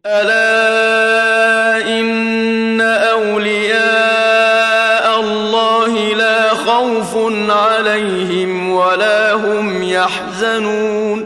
ألا إن أولياء الله لا خوف عليهم ولا هم يحزنون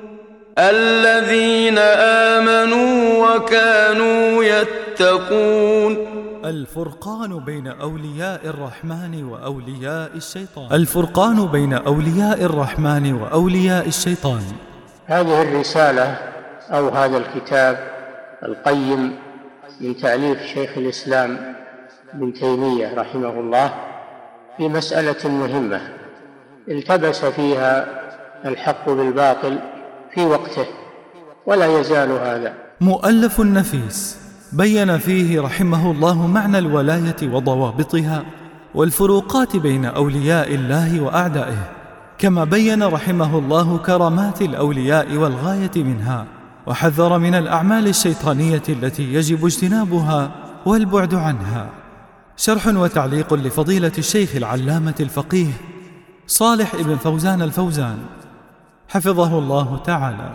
الذين آمنوا وكانوا يتقون. الفرقان بين أولياء الرحمن وأولياء الشيطان. الفرقان بين أولياء الرحمن وأولياء الشيطان. هذه الرسالة أو هذا الكتاب القيم من تأليف شيخ الإسلام ابن تيمية رحمه الله في مسألة مهمة التبس فيها الحق بالباطل في وقته ولا يزال هذا. مؤلف نفيس بين فيه رحمه الله معنى الولاية وضوابطها والفروقات بين أولياء الله وأعدائه، كما بين رحمه الله كرامات الأولياء والغاية منها، وحذر من الأعمال الشيطانية التي يجب اجتنابها والبعد عنها. شرح وتعليق لفضيلة الشيخ العلامة الفقيه صالح ابن فوزان الفوزان حفظه الله تعالى،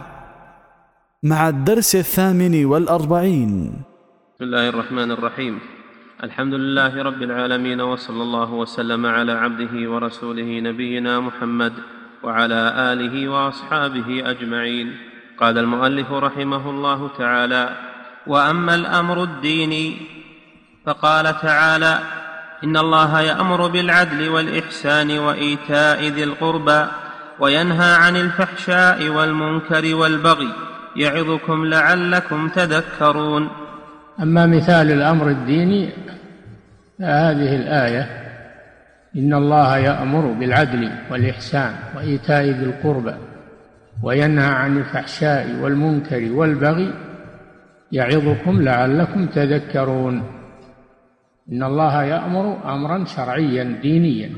مع الدرس 48. بسم الله الرحمن الرحيم. الحمد لله رب العالمين، وصلى الله وسلم على عبده ورسوله نبينا محمد وعلى آله وأصحابه أجمعين. قال المؤلف رحمه الله تعالى: وأما الأمر الديني فقال تعالى: إن الله يأمر بالعدل والإحسان وإيتاء ذي القربى وينهى عن الفحشاء والمنكر والبغي يعظكم لعلكم تذكرون. أما مثال الأمر الديني هذه الآية: إن الله يأمر بالعدل والإحسان وإيتاء ذي القربى وينهى عن الفحشاء والمنكر والبغي يعظكم لعلكم تذكرون. إن الله يأمر أمرا شرعيا دينيا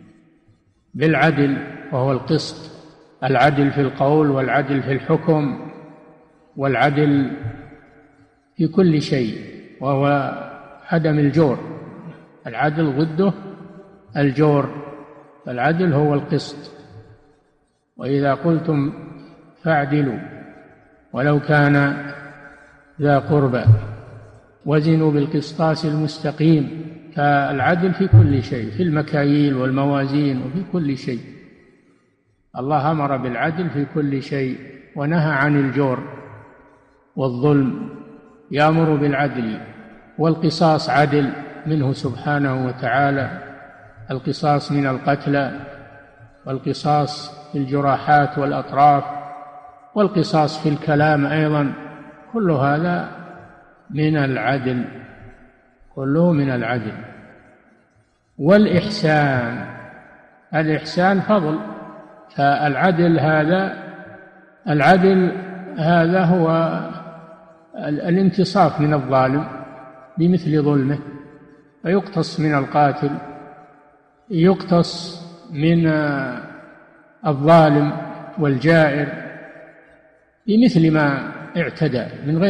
بالعدل، وهو القسط، العدل في القول والعدل في الحكم والعدل في كل شيء، وهو عدم الجور. العدل ضده الجور، فالعدل هو القسط. وإذا قلتم فاعدلوا ولو كان ذا قربى وزنوا بالقسطاس المستقيم. فالعدل في كل شيء، في المكاييل والموازين وفي كل شيء. الله أمر بالعدل في كل شيء ونهى عن الجور والظلم. يأمر بالعدل والقصاص عدل منه سبحانه وتعالى، القصاص من القتلى، والقصاص في الجراحات والأطراف، والقصاص في الكلام أيضا، كل هذا من العدل، كله من العدل. والإحسان، الإحسان فضل. فالعدل هذا هو الانتصاف من الظالم بمثل ظلمه، فيقتص من القاتل، يقتص من الظالم والجائر بمثل ما اعتدى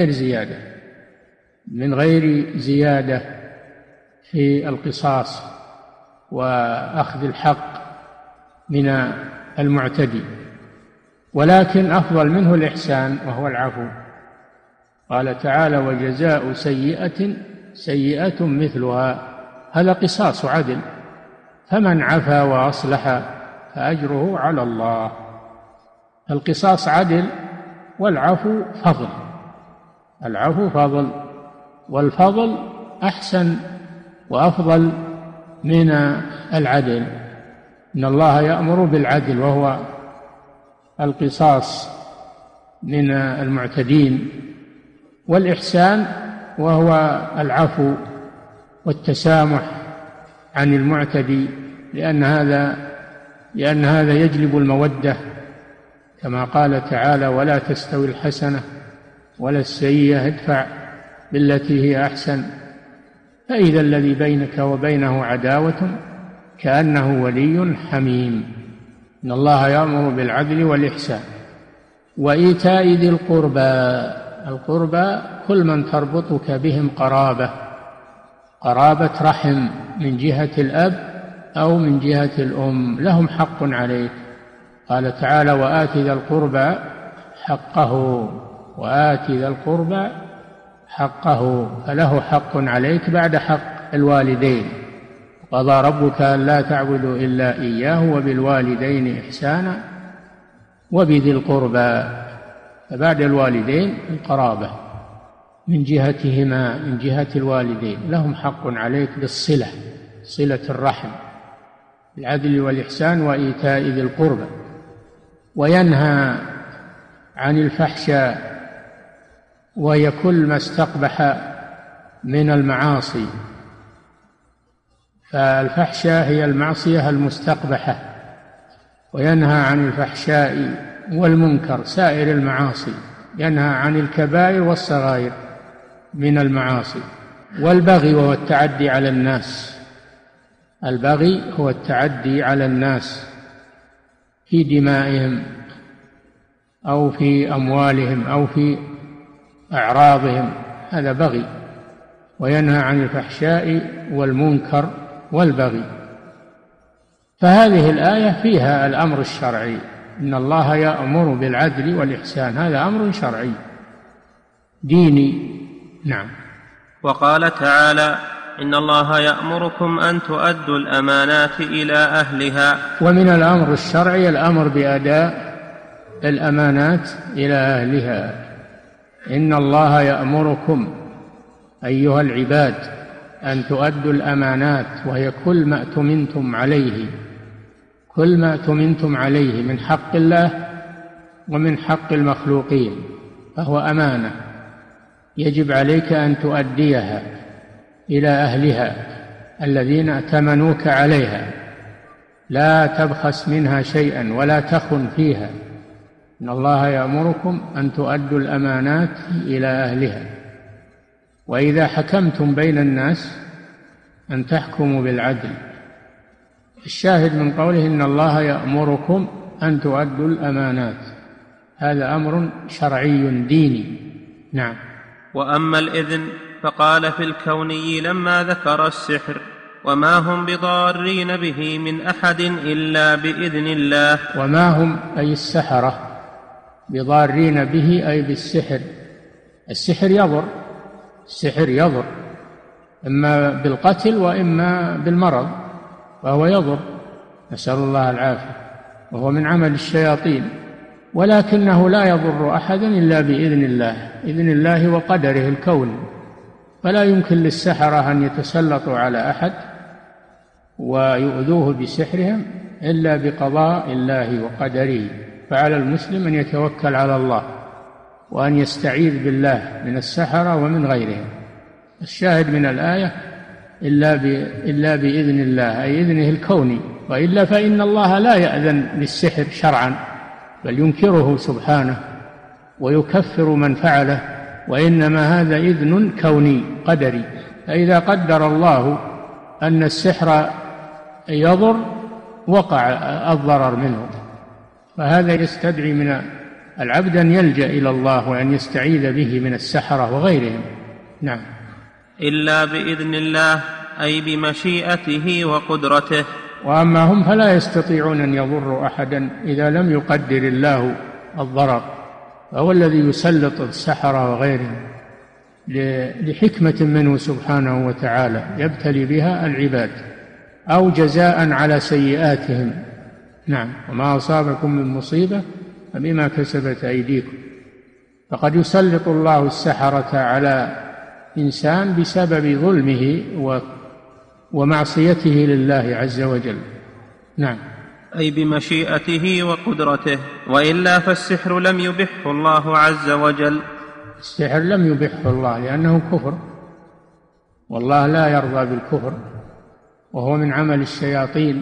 من غير زيادة في القصاص وأخذ الحق من المعتدي. ولكن أفضل منه الإحسان وهو العفو. قال تعالى: وجزاء سيئة مثلها. هذا قصاص عدل، فمن عفا وأصلح فأجره على الله. القصاص عدل والعفو فضل. العفو فضل، والفضل أحسن وأفضل من العدل. إن الله يأمر بالعدل وهو القصاص من المعتدين، والإحسان وهو العفو والتسامح عن المعتدي، لأن هذا يجلب المودة، كما قال تعالى: ولا تستوي الحسنة ولا السيئة ادفع بالتي هي أحسن فإذا الذي بينك وبينه عداوة كأنه ولي حميم. إن الله يأمر بالعدل والإحسان وإيتاء ذي القربى كل من تربطك بهم قرابة رحم من جهة الأب أو من جهة الأم، لهم حق عليك. قال تعالى: وآت ذا القربى حقه، وآت ذا القربى حقه، فله حق عليك بعد حق الوالدين. قضى ربك ألا تعبدوا إلا إياه وبالوالدين إحسانا وبذي القربى، فبعد الوالدين القرابة من جهتهما، من جهة الوالدين لهم حق عليك بالصلة، صلة الرحم، بالعدل والإحسان وإيتاء ذي القربى. وينهى عن الفحشاء، وهي كل ما استقبح من المعاصي، فالفحشاء هي المعصية المستقبحة. وينهى عن الفحشاء والمنكر، سائر المعاصي، ينهى عن الكبائر والصغائر من المعاصي. والبغي وهو التعدي على الناس، البغي هو التعدي على الناس في دمائهم أو في أموالهم أو في أعراضهم، هذا بغي. وينهى عن الفحشاء والمنكر والبغي. فهذه الآية فيها الأمر الشرعي، إن الله يأمر بالعدل والإحسان، هذا أمر شرعي ديني. نعم. وقال تعالى: إن الله يأمركم أن تؤدوا الأمانات إلى أهلها. ومن الأمر الشرعي الأمر بأداء الأمانات إلى أهلها. إن الله يأمركم أيها العباد أن تؤدوا الأمانات، وهي كل ما اؤتمنتم عليه، كل ما اؤتمنتم عليه من حق الله ومن حق المخلوقين، فهو أمانة يجب عليك أن تؤديها إلى أهلها الذين ائتمنوك عليها، لا تبخس منها شيئا ولا تخن فيها. إن الله يأمركم أن تؤدوا الأمانات إلى أهلها. وإذا حكمتم بين الناس أن تحكموا بالعدل. الشاهد من قوله إن الله يأمركم أن تؤدوا الأمانات، هذا أمر شرعي ديني. نعم. وأما الإذن فقال في الكوني لما ذكر السحر: وما هم بضارين به من أحد إلا بإذن الله. وما هم أي السحرة بضارين به أي بالسحر. السحر يضر، السحر يضر إما بالقتل وإما بالمرض، فهو يضر، نسأل الله العافية، وهو من عمل الشياطين. ولكنه لا يضر أحدا إلا بإذن الله، إذن الله وقدره الكوني. فلا يمكن للسحرة أن يتسلطوا على أحد ويؤذوه بسحرهم إلا بقضاء الله وقدره. فعلى المسلم أن يتوكل على الله وأن يستعيذ بالله من السحرة ومن غيرهم. الشاهد من الآية إلا بإذن الله، أي إذنه الكوني، وإلا فإن الله لا يأذن للسحر شرعا، بل ينكره سبحانه ويكفر من فعله، وإنما هذا إذن كوني قدري. فإذا قدر الله أن السحر يضر وقع الضرر منه، فهذا يستدعي من العبد أن يلجأ إلى الله وأن يستعيذ به من السحرة وغيرهم. نعم. إلا بإذن الله أي بمشيئته وقدرته. وأما هم فلا يستطيعون أن يضروا أحدا إذا لم يقدر الله الضرر، فهو الذي يسلط السحرة وغيرهم لحكمة منه سبحانه وتعالى يبتلي بها العباد أو جزاء على سيئاتهم. نعم. وما أصابكم من مصيبة فبما كسبت أيديكم. فقد يسلط الله السحرة على إنسان بسبب ظلمه ومعصيته لله عز وجل. نعم. أي بمشيئته وقدرته، وإلا فالسحر لم يبحه الله عز وجل. السحر لم يبحه الله لأنه كفر، والله لا يرضى بالكفر، وهو من عمل الشياطين،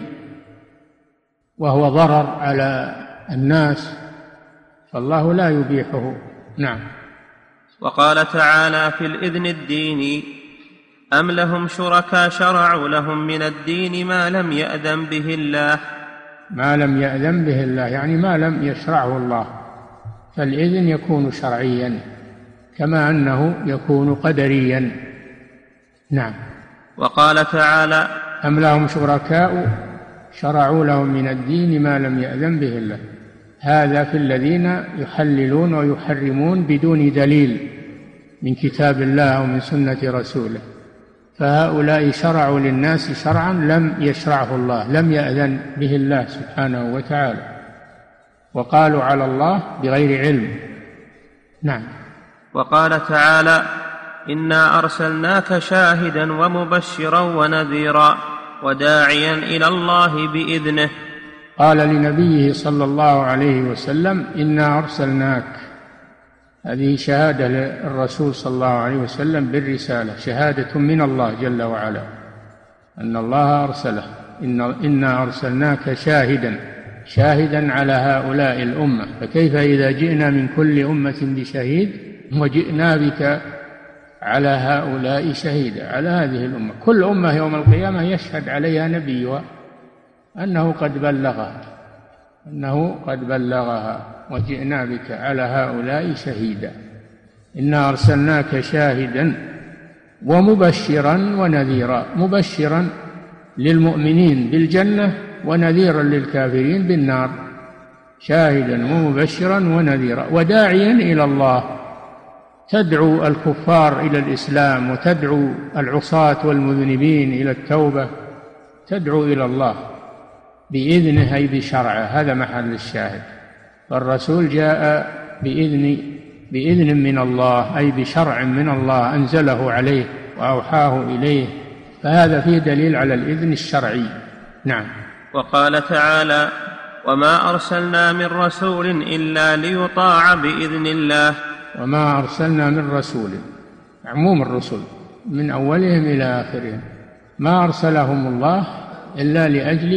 وهو ضرر على الناس، فالله لا يبيحه. نعم. وقال تعالى في الإذن الديني: أم لهم شركاء شرعوا لهم من الدين ما لم يأذن به الله. ما لم يأذن به الله يعني ما لم يشرعه الله، فالإذن يكون شرعيا كما أنه يكون قدريا. نعم. وقال تعالى: أم لهم شركاء شرعوا لهم من الدين ما لم يأذن به الله. هذا في الذين يحللون ويحرمون بدون دليل، من كتاب الله أو من سنة رسوله، فهؤلاء شرعوا للناس شرعا لم يشرعه الله، لم يأذن به الله سبحانه وتعالى، وقالوا على الله بغير علم. نعم. وقال تعالى: إنا أرسلناك شاهدا ومبشرا ونذيرا وداعيا إلى الله بإذنه. قال لنبيه صلى الله عليه وسلم: إنا أرسلناك. هذه شهادة للرسول صلى الله عليه وسلم بالرسالة، شهادة من الله جل وعلا أن الله أرسله. إنا أرسلناك شاهدا على هؤلاء الأمة، فكيف إذا جئنا من كل أمة بشهيد وجئنا بك على هؤلاء شهيدا، على هذه الأمة. كل أمة يوم القيامة يشهد عليها نبيها أنه قد بلغها وجئنا بك على هؤلاء شهيدا. إنا أرسلناك شاهدا ومبشرا ونذيرا، مبشرا للمؤمنين بالجنة ونذيرا للكافرين بالنار. شاهدا ومبشرا ونذيرا وداعيا إلى الله، تدعو الكفار إلى الإسلام وتدعو العصاة والمذنبين إلى التوبة، تدعو إلى الله بإذنه أي بشرعه. هذا محل الشاهد. فالرسول جاء بإذن من الله، أي بشرع من الله أنزله عليه وأوحاه إليه، فهذا فيه دليل على الإذن الشرعي. نعم. وقال تعالى: وما أرسلنا من رسول إلا ليطاع بإذن الله. وما أرسلنا من رسول، عموم الرسل من أولهم إلى آخرهم، ما أرسلهم الله إلا لأجل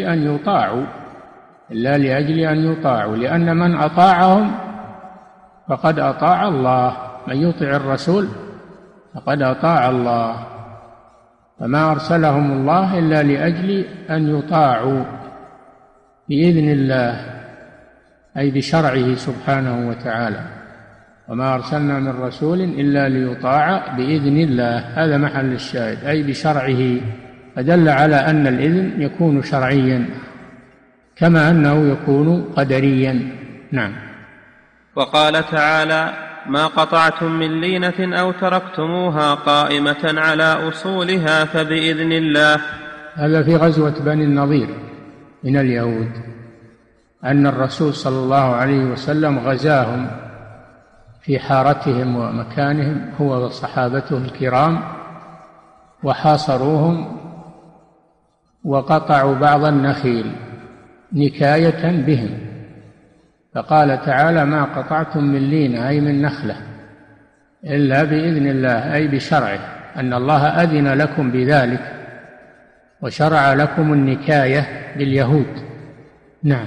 أن يطاعوا، لأن من أطاعهم فقد أطاع الله. من يطع الرسول فقد أطاع الله. فما أرسلهم الله إلا لأجل أن يطاعوا بإذن الله، أي بشرعه سبحانه وتعالى. وما أرسلنا من رسول إلا ليطاع بإذن الله، هذا محل الشاهد، أي بشرعه. فدل على أن الإذن يكون شرعيا كما أنه يكون قدريا. نعم. وقال تعالى: ما قطعتم من لينة أو تركتموها قائمة على أصولها فبإذن الله. هذا في غزوة بني النضير من اليهود، أن الرسول صلى الله عليه وسلم غزاهم في حارتهم ومكانهم هو وصحابته الكرام، وحاصروهم وقطعوا بعض النخيل نكاية بهم. فقال تعالى: ما قطعتم من لينة أي من نخلة إلا بإذن الله، أي بشرعه، أن الله أذن لكم بذلك وشرع لكم النكاية باليهود. نعم.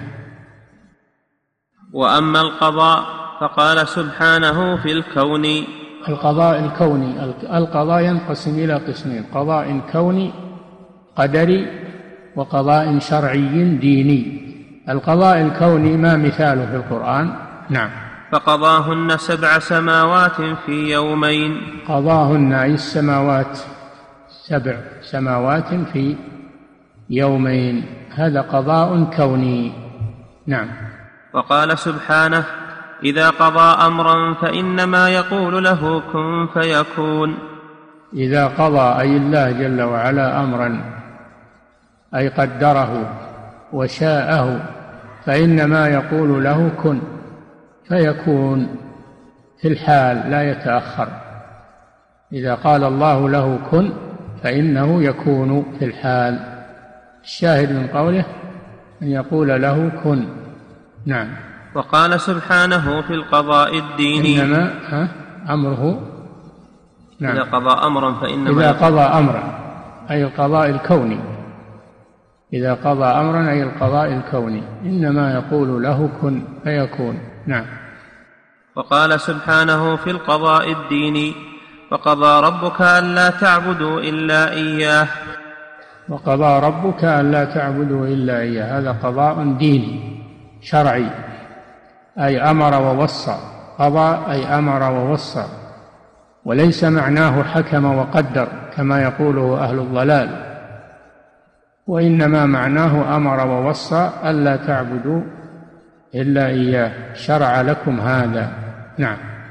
وأما القضاء فقال سبحانه في الكون. القضاء الكوني، القضاء ينقسم إلى قسمين: قضاء كوني قدري وقضاء شرعي ديني. القضاء الكوني ما مثاله في القرآن؟ نعم. فقضاهن 7 سماوات في يومين. قضاهن أي السماوات 7 سماوات في يومين، هذا قضاء كوني. نعم. وقال سبحانه: إذا قضى أمرا فإنما يقول له كن فيكون. إذا قضى أي الله جل وعلا أمرا، أي قدره وشاءه، فإنما يقول له كن فيكون في الحال لا يتأخر. إذا قال الله له كن فإنه يكون في الحال. الشاهد من قوله أن يقول له كن. نعم. وقال سبحانه في القضاء الديني: إنما أمره. نعم. إذا قضى أمرا فإنما إذا قضى أمرا أي القضاء الكوني، إذا قضى أمرا أي القضاء الكوني، إنما يقول له كن فيكون. نعم. وقال سبحانه في القضاء الديني: وقضى ربك ألا تعبدوا إلا إياه. وقضى ربك ألا تعبدوا إلا إياه، هذا قضاء ديني شرعي، أي أمر ووصى. قضى أي أمر ووصى، وليس معناه حكم وقدر كما يقوله أهل الضلال، وإنما معناه أمر ووصى ألا تعبدوا إلا إياه، شرع لكم هذا. نعم.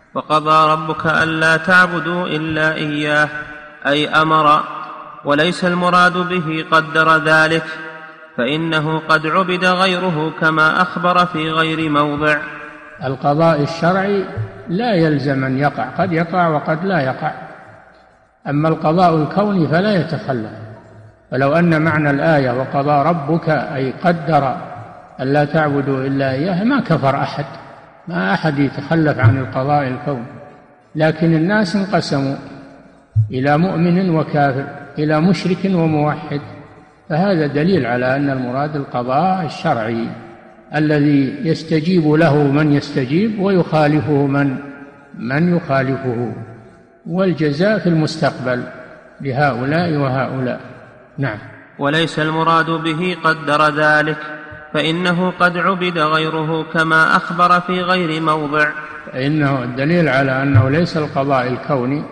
وقضى ربك ألا تعبدوا إلا إياه أي أمر، وليس المراد به قدر ذلك، فإنه قد عبد غيره كما أخبر في غير موضع. القضاء الشرعي لا يلزم أن يقع، قد يقع وقد لا يقع. أما القضاء الكوني فلا يتخلف. ولو أن معنى الآية وقضى ربك أي قدر ألا تعبدوا إلا إياه ما كفر أحد، ما أحد يتخلف عن القضاء الكوني. لكن الناس انقسموا إلى مؤمن وكافر، إلى مشرك وموحد، فهذا دليل على أن المراد القضاء الشرعي الذي يستجيب له من يستجيب ويخالفه من يخالفه، والجزاء في المستقبل لهؤلاء وهؤلاء. نعم. وليس المراد به قدر ذلك، فإنه قد عبد غيره كما أخبر في غير موضع. فإنه الدليل على أنه ليس القضاء الكوني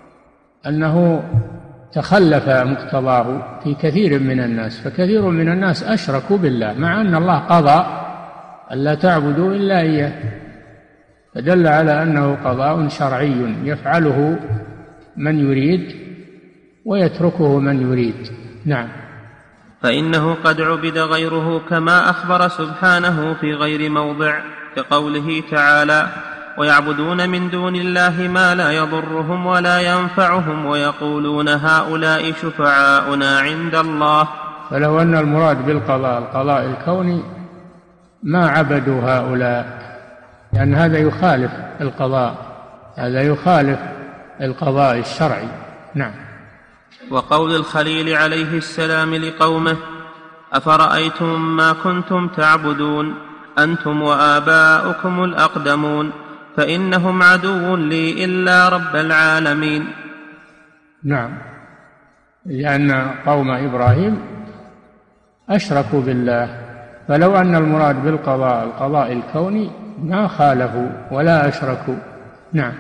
أنه تخلف مقتضاه في كثير من الناس، فكثير من الناس أشركوا بالله مع أن الله قضى ألا تعبدوا إلا إياه، فدل على أنه قضاء شرعي يفعله من يريد ويتركه من يريد. نعم. فإنه قد عبد غيره كما أخبر سبحانه في غير موضع، كقوله تعالى: ويعبدون من دون الله ما لا يضرهم ولا ينفعهم ويقولون هؤلاء شفعاؤنا عند الله. فلو أن المراد بالقضاء القضاء الكوني ما عبدوا هؤلاء، لأن هذا يخالف القضاء، هذا يخالف القضاء الشرعي. نعم. وقول الخليل عليه السلام لقومه: أفرأيتم ما كنتم تعبدون أنتم وآباؤكم الأقدمون فإنهم عدو لي إلا رب العالمين. نعم، لأن قوم إبراهيم أشركوا بالله، فلو أن المراد بالقضاء القضاء الكوني ما خالفوا ولا أشركوا. نعم.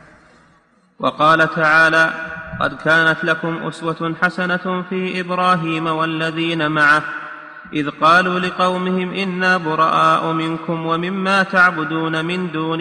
وقال تعالى: قد كانت لكم أسوة حسنة في إبراهيم والذين معه إذ قالوا لقومهم إنا براء منكم ومما تعبدون من دون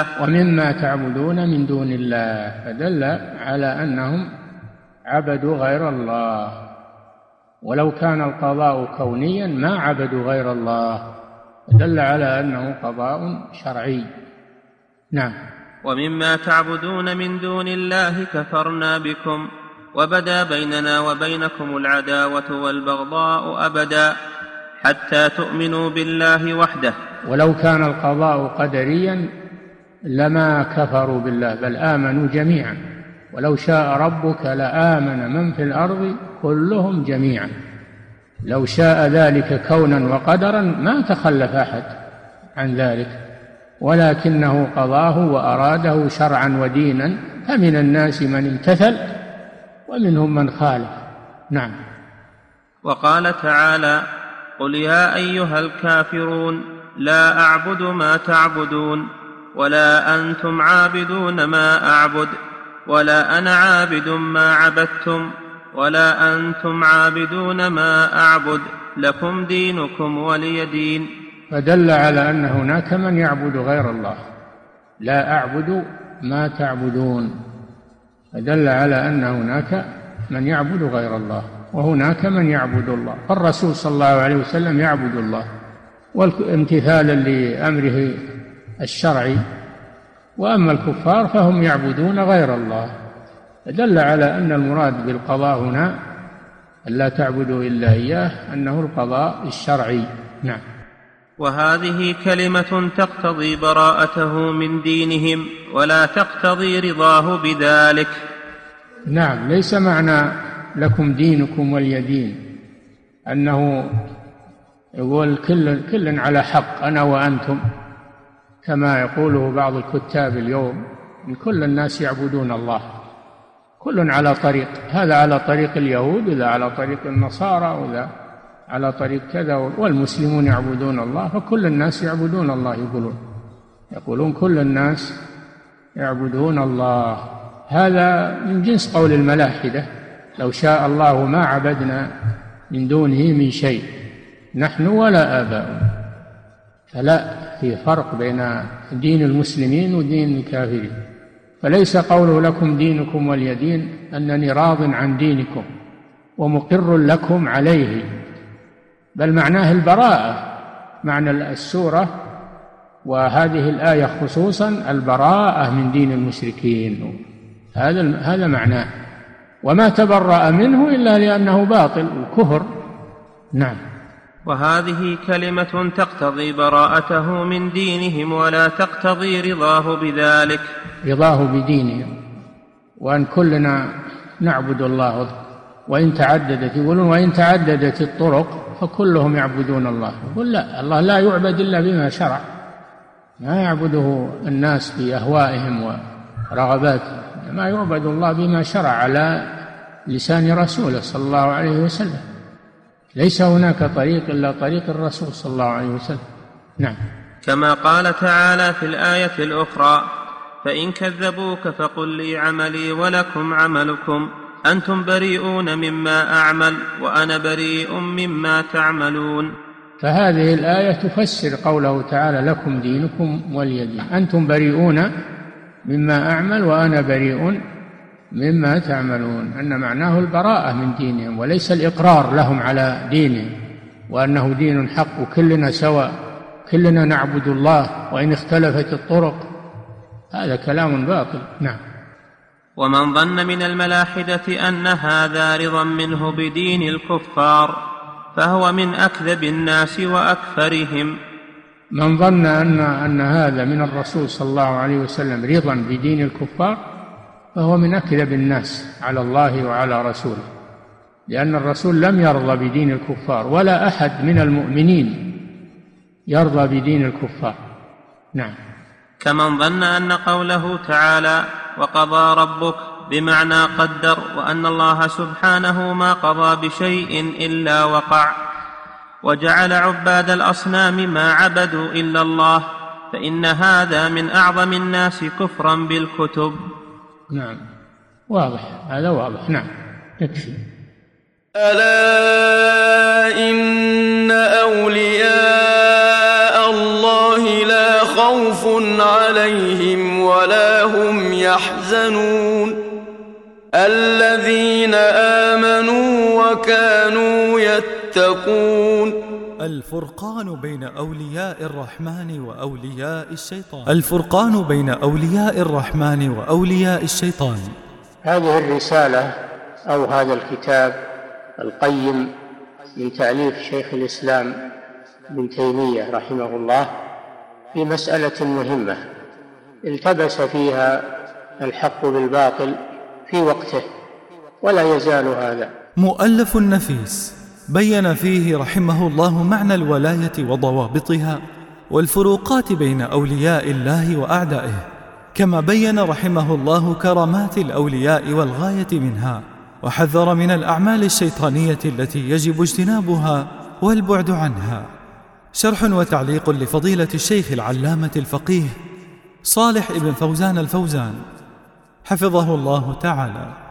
الله فدل على أنهم عبدوا غير الله، ولو كان القضاء كونيا ما عبدوا غير الله، فدل على أنه قضاء شرعي. نعم. ومما تعبدون من دون الله كفرنا بكم وبدا بيننا وبينكم العداوة والبغضاء أبدا حتى تؤمنوا بالله وحده. ولو كان القضاء قدريا لما كفروا بالله بل آمنوا جميعا، ولو شاء ربك لآمن من في الأرض كلهم جميعا. لو شاء ذلك كونا وقدرا ما تخلف أحد عن ذلك، ولكنه قضاه وأراده شرعا ودينا، فمن الناس من امتثل ومنهم من خالف. نعم. وقال تعالى: قل يا أيها الكافرون لا أعبد ما تعبدون ولا أنتم عابدون ما أعبد ولا أنا عابد ما عبدتم ولا أنتم عابدون ما أعبد لكم دينكم ولي دين. فدل على أن هناك من يعبد غير الله، لا أعبد ما تعبدون، فدل على أن هناك من يعبد غير الله وهناك من يعبد الله. فالرسول صلى الله عليه وسلم يعبد الله وامتثالا لأمره الشرعي، وأما الكفار فهم يعبدون غير الله، فدل على أن المراد بالقضاء هنا ألا تعبدوا إلا إياه أنه القضاء الشرعي. نعم. وهذه كلمة تقتضي براءته من دينهم ولا تقتضي رضاه بذلك. نعم، ليس معنى لكم دينكم ولي دين أنه يقول كل على حق أنا وأنتم، كما يقوله بعض الكتاب اليوم إن كل الناس يعبدون الله، كل على طريق، هذا على طريق اليهود وذا على طريق النصارى وذا على طريق كذا، والمسلمون يعبدون الله، فكل الناس يعبدون الله. يقولون كل الناس يعبدون الله، هذا من جنس قول الملاحدة: لو شاء الله ما عبدنا من دونه من شيء نحن ولا آباؤنا. فلا، في فرق بين دين المسلمين ودين الكافرين. فليس قوله لكم دينكم ولي دين أنني راض عن دينكم ومقر لكم عليه، بل معناه البراءة. معنى السورة وهذه الآية خصوصا البراءة من دين المشركين، هذا معناه، وما تبرأ منه إلا لأنه باطل وكفر. نعم. وهذه كلمة تقتضي براءته من دينهم ولا تقتضي رضاه بذلك، رضاه بدينهم، وأن كلنا نعبد الله. وإن تعددت، يقولون وإن تعددت الطرق فكلهم يعبدون الله. يقول لا، الله لا يعبد إلا بما شرع، ما يعبده الناس بأهوائهم ورغباتهم، ما يعبد الله بما شرع على لسان رسوله صلى الله عليه وسلم. ليس هناك طريق إلا طريق الرسول صلى الله عليه وسلم. نعم. كما قال تعالى في الآية الأخرى: فإن كذبوك فقل لي عملي ولكم عملكم أنتم بريئون مما أعمل وأنا بريء مما تعملون. فهذه الآية تفسر قوله تعالى لكم دينكم ولي دين، أنتم بريئون مما أعمل وأنا بريء مما تعملون، أن معناه البراءة من دينهم وليس الإقرار لهم على دينهم وأنه دين حق وكلنا سواء، كلنا نعبد الله وإن اختلفت الطرق. هذا كلام باطل. نعم. ومن ظن من الملاحدة أن هذا رضا منه بدين الكفار فهو من أكذب الناس وأكفرهم. من ظن أن هذا من الرسول صلى الله عليه وسلم رضا بدين الكفار فهو من أكذب الناس على الله وعلى رسوله، لأن الرسول لم يرضى بدين الكفار ولا أحد من المؤمنين يرضى بدين الكفار. نعم. كمن ظن أن قوله تعالى وقضى ربك بمعنى قدر، وأن الله سبحانه ما قضى بشيء إلا وقع، وجعل عباد الأصنام ما عبدوا إلا الله، فإن هذا من أعظم الناس كفرا بالكتب. نعم، واضح، هذا واضح. نعم، يكفي. ألا إن أولياء الله لا خوف عليهم ولا هم يحزنون الذين آمنوا وكانوا يتقون. الفرقان بين أولياء الرحمن وأولياء الشيطان. الفرقان بين أولياء الرحمن وأولياء الشيطان. هذه الرسالة أو هذا الكتاب القيم من تأليف شيخ الإسلام ابن تيمية رحمه الله في مسألة مهمة التبس فيها الحق بالباطل في وقته ولا يزال هذا. مؤلف نفيس بين فيه رحمه الله معنى الولاية وضوابطها والفروقات بين أولياء الله وأعدائه، كما بين رحمه الله كرامات الأولياء والغاية منها، وحذر من الأعمال الشيطانية التي يجب اجتنابها والبعد عنها. شرح وتعليق لفضيلة الشيخ العلامة الفقيه صالح ابن فوزان الفوزان حفظه الله تعالى.